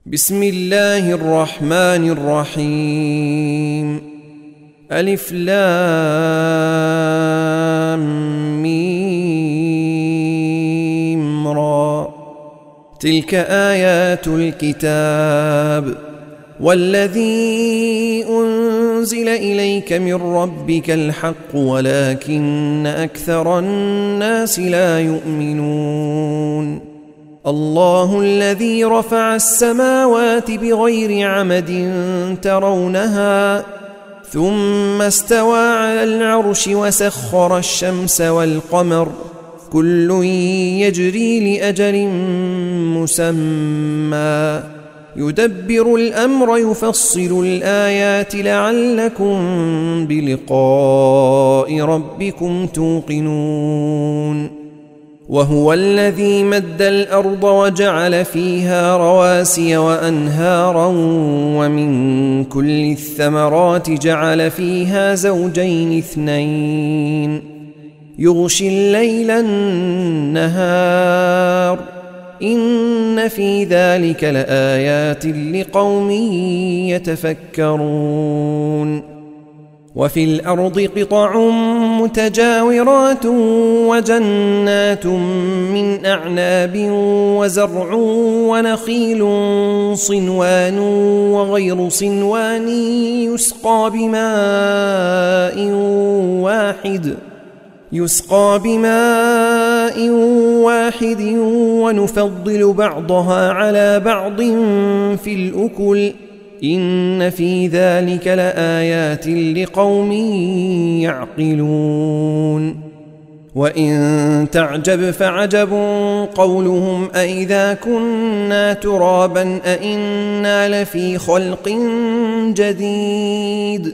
بسم الله الرحمن الرحيم. ألف لام ميم را. تلك آيات الكتاب والذي أنزل إليك من ربك الحق ولكن أكثر الناس لا يؤمنون. الله الذي رفع السماوات بغير عمد ترونها ثم استوى على العرش وسخر الشمس والقمر كل يجري لأجل مسمى يدبر الأمر يفصل الآيات لعلكم بلقاء ربكم توقنون. وهو الذي مد الأرض وجعل فيها رواسي وأنهارا ومن كل الثمرات جعل فيها زوجين اثنين يغشي الليل النهار إن في ذلك لآيات لقوم يتفكرون. وفي الأرض قطع متجاورات وجنات من أعناب وزرع ونخيل صنوان وغير صنوان يسقى بماء واحد ونفضل بعضها على بعض في الأكل إن في ذلك لآيات لقوم يعقلون. وإن تعجب فعجب قولهم أإذا كنا ترابا أإنا لفي خلق جديد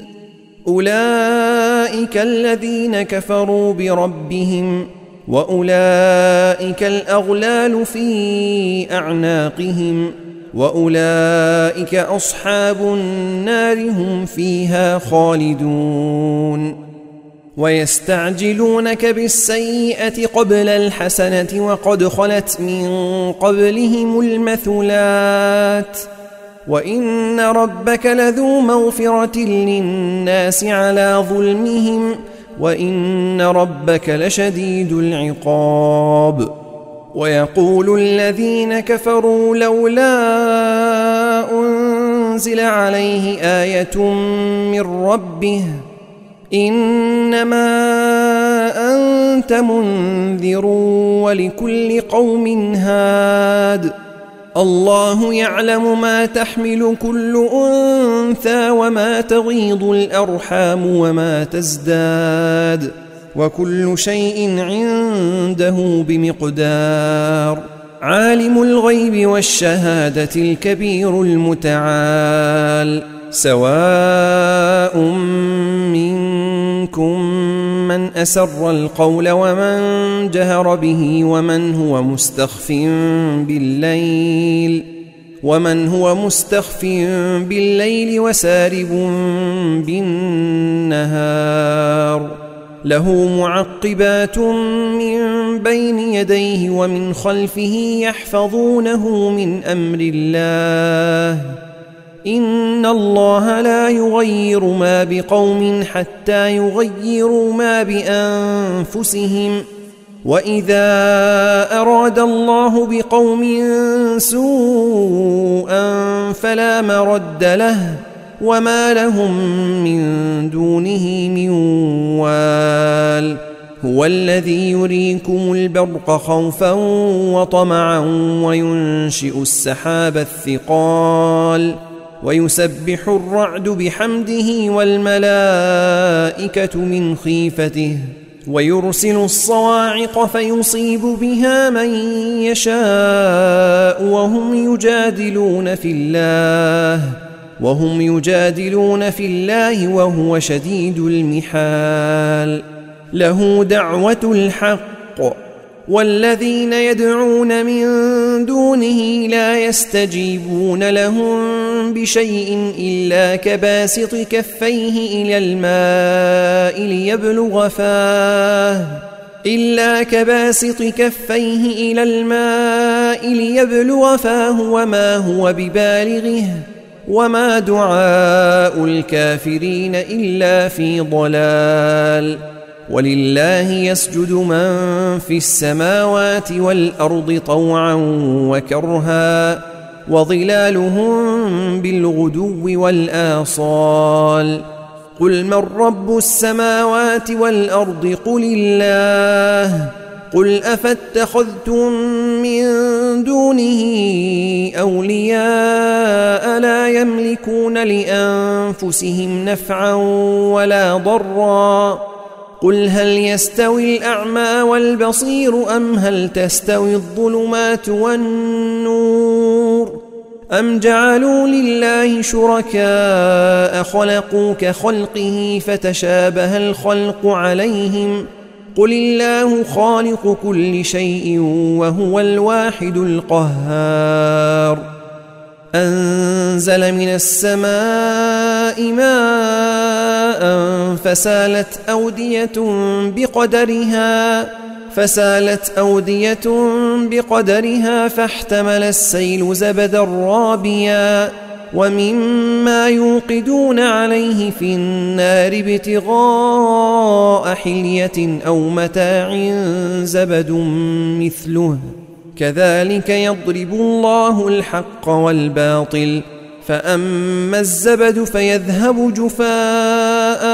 أولئك الذين كفروا بربهم وأولئك الأغلال في أعناقهم وأولئك أصحاب النار هم فيها خالدون. ويستعجلونك بالسيئة قبل الحسنة وقد خلت من قبلهم المثلات وإن ربك لذو مغفرة للناس على ظلمهم وإن ربك لشديد العقاب. ويقول الذين كفروا لولا أنزل عليه آية من ربه إنما أنت منذر ولكل قوم هاد الله يعلم ما تحمل كل أنثى وما تغيض الأرحام وما تزداد وكل شيء عنده بمقدار. عالم الغيب والشهادة الكبير المتعال سواء منكم من أسر القول ومن جهر به ومن هو مستخف بالليل وسارب بالنهار له معقبات من بين يديه ومن خلفه يحفظونه من أمر الله إن الله لا يغير ما بقوم حتى يغيروا ما بأنفسهم وإذا أراد الله بقوم سوءا فلا مرد له وما لهم من دونه من وال. هو الذي يريكم البرق خوفا وطمعا وينشئ السحاب الثقال ويسبح الرعد بحمده والملائكة من خيفته ويرسل الصواعق فيصيب بها من يشاء وهم يجادلون في الله وهو شديد المحال. له دعوة الحق والذين يدعون من دونه لا يستجيبون لهم بشيء إلا كباسط كفيه إلى الماء ليبلغ فاه إلا كباسط كفيه إلى الماء ليبلغ فاه وما هو ببالغه وما دعاء الكافرين إلا في ضلال. ولله يسجد من في السماوات والأرض طوعا وكرها وظلالهم بالغدو والآصال. قل من رب السماوات والأرض قل الله. قل أفاتخذتم من دونه أولياء لا يملكون لأنفسهم نفعا ولا ضرا. قل هل يستوي الأعمى والبصير أم هل تستوي الظلمات والنور أم جعلوا لله شركاء خلقوا كخلقه فتشابه الخلق عليهم. قل الله خالق كل شيء وهو الواحد القهار. أنزل من السماء ماء فسالت أودية بقدرها فاحتمل السيل زبدا رابيا ومما يوقدون عليه في النار ابتغاء حلية أو متاع زبد مثله كذلك يضرب الله الحق والباطل فأما الزبد فيذهب جفاء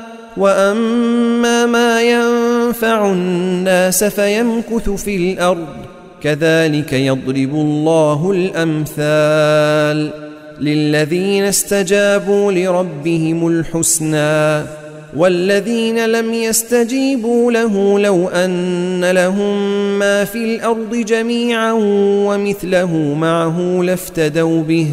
وأما ما ينفع الناس فيمكث في الأرض كذلك يضرب الله الأمثال. للذين استجابوا لربهم الحسنى والذين لم يستجيبوا له لو أن لهم ما في الأرض جميعا ومثله معه لافتدوا به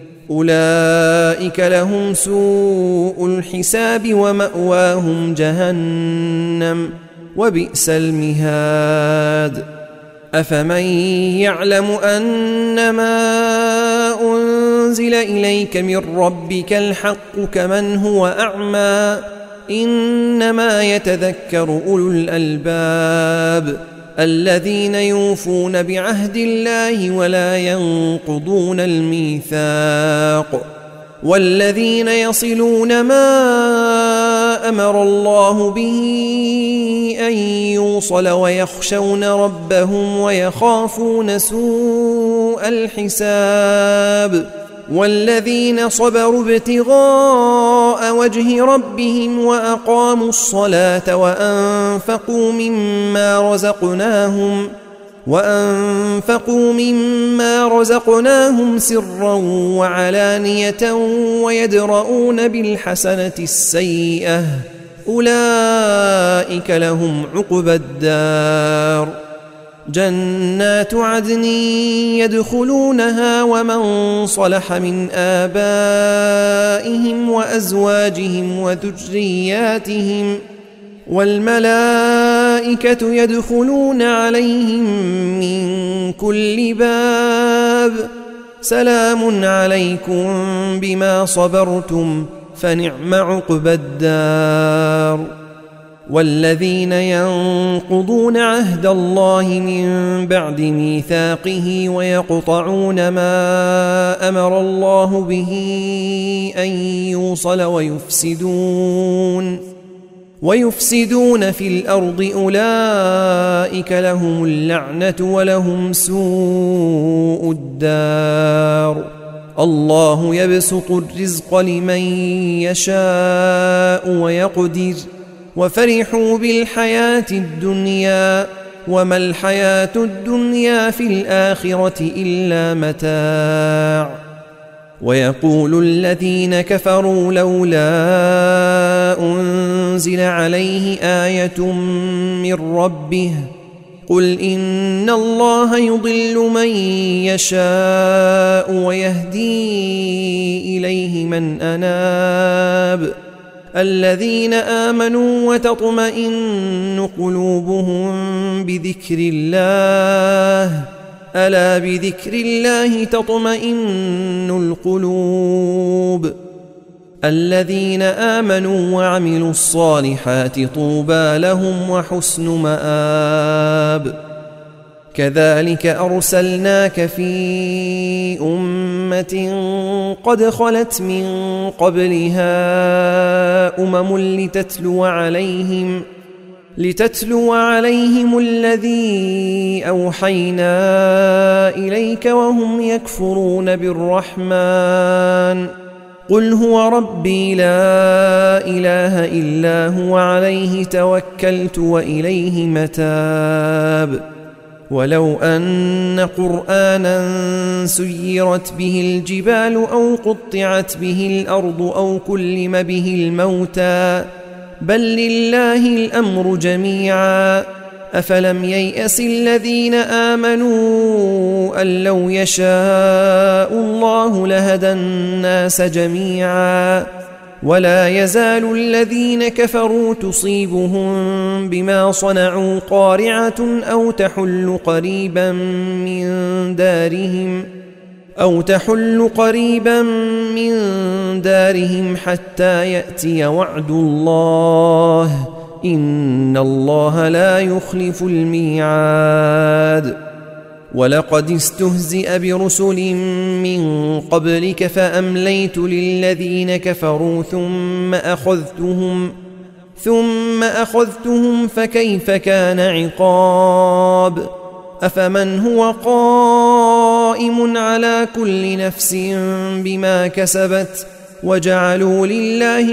أولئك لهم سوء الحساب ومأواهم جهنم وبئس المهاد. أفمن يعلم أنما أنزل إليك من ربك الحق كمن هو أعمى إنما يتذكر أولو الألباب الذين يوفون بعهد الله ولا ينقضون الميثاق والذين يصلون ما أمر الله به أن يوصل ويخشون ربهم ويخافون سوء الحساب والذين صبروا ابتغاء وجه ربهم وأقاموا الصلاة وأنفقوا مما رزقناهم سرا وعلانية ويدرؤون بالحسنة السيئة أولئك لهم عقبى الدار. جنات عدن يدخلونها ومن صلح من آبائهم وأزواجهم وذرياتهم والملائكة يدخلون عليهم من كل باب سلام عليكم بما صبرتم فنعم عقبى الدار. والذين ينقضون عهد الله من بعد ميثاقه ويقطعون ما أمر الله به أن يوصل ويفسدون في الأرض أولئك لهم اللعنة ولهم سوء الدار. الله يبسط الرزق لمن يشاء ويقدر وفرحوا بالحياة الدنيا وما الحياة الدنيا في الآخرة إلا متاع. ويقول الذين كفروا لولا أنزل عليه آية من ربه قل إن الله يضل من يشاء ويهدي إليه من أناب الذين آمنوا وتطمئن قلوبهم بذكر الله ألا بذكر الله تطمئن القلوب. الذين آمنوا وعملوا الصالحات طوبى لهم وحسن مآب. كذلك أرسلناك في أمة قد خلت من قبلها لتتلو عليهم الذي أوحينا إليك وهم يكفرون بالرحمن. قل هو ربي لا إله إلا هو عليه توكلت وإليه متاب. ولو أن قرآنا سيرت به الجبال أو قطعت به الأرض أو كلم به الموتى بل لله الأمر جميعا أفلم ييأس الذين آمنوا أن لو يشاء الله لهدى الناس جميعا ولا يزال الذين كفروا تصيبهم بما صنعوا قارعة أو تحل قريبا من دارهم حتى يأتي وعد الله إن الله لا يخلف الميعاد. ولقد استهزئ برسل من قبلك فأمليت للذين كفروا ثم أخذتهم فكيف كان عقاب. أفمن هو قائم على كل نفس بما كسبت وجعلوا لله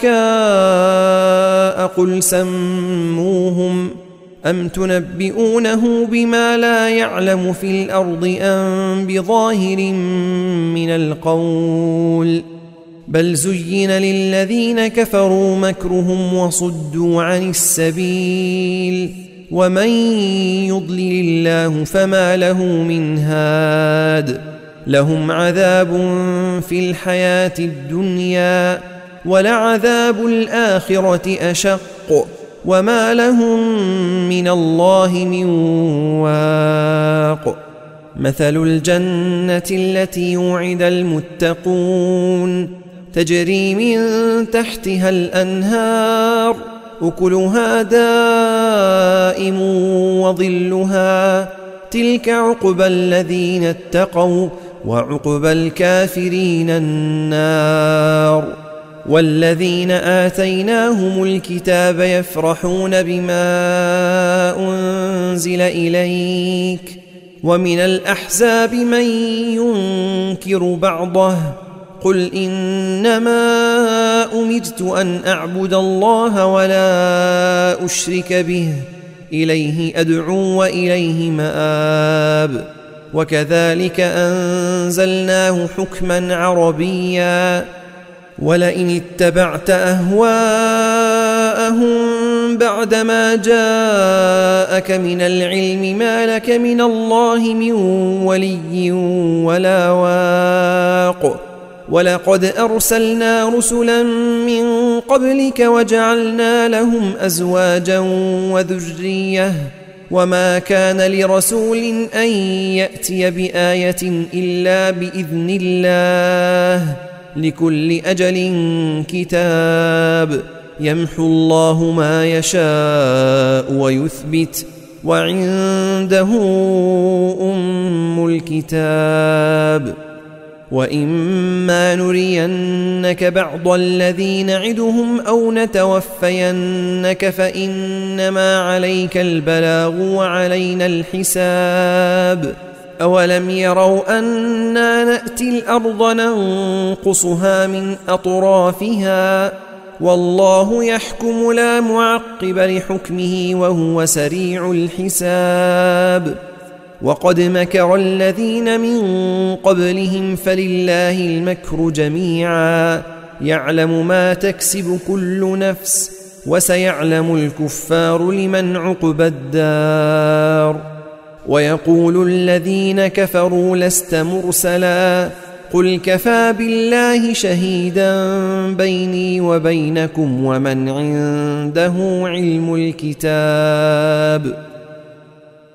شركاء قل سموهم أم تنبئونه بما لا يعلم في الأرض أم بظاهر من القول بل زين للذين كفروا مكرهم وصدوا عن السبيل ومن يضلل الله فما له من هاد. لهم عذاب في الحياة الدنيا ولعذاب الآخرة أشق وما لهم من الله من واق. مثل الجنة التي وعد المتقون تجري من تحتها الأنهار أكلها دائم وظلها تلك عقبى الذين اتقوا وعقبى الكافرين النار. والذين آتيناهم الكتاب يفرحون بما أنزل إليك ومن الأحزاب من ينكر بعضه قل إنما أمرت أن أعبد الله ولا أشرك به إليه أدعو وإليه مآب. وكذلك أنزلناه حكما عربيا ولئن اتبعت أهواءهم بعدما جاءك من العلم ما لك من الله من ولي ولا واق. ولقد أرسلنا رسلا من قبلك وجعلنا لهم أزواجا وذرية وما كان لرسول أن يأتي بآية إلا بإذن الله لكل أجل كتاب يمحو الله ما يشاء ويثبت وعنده أم الكتاب. وإما نرينك بعض الذي نعدهم أو نتوفينك فإنما عليك البلاغ وعلينا الحساب. أولم يروا أنا نأتي الأرض ننقصها من أطرافها والله يحكم لا معقب لحكمه وهو سريع الحساب. وقد مكر الذين من قبلهم فلله المكر جميعا يعلم ما تكسب كل نفس وسيعلم الكفار لمن عقبى الدار. ويقول الذين كفروا لست مرسلا قل كفى بالله شهيدا بيني وبينكم ومن عنده علم الكتاب.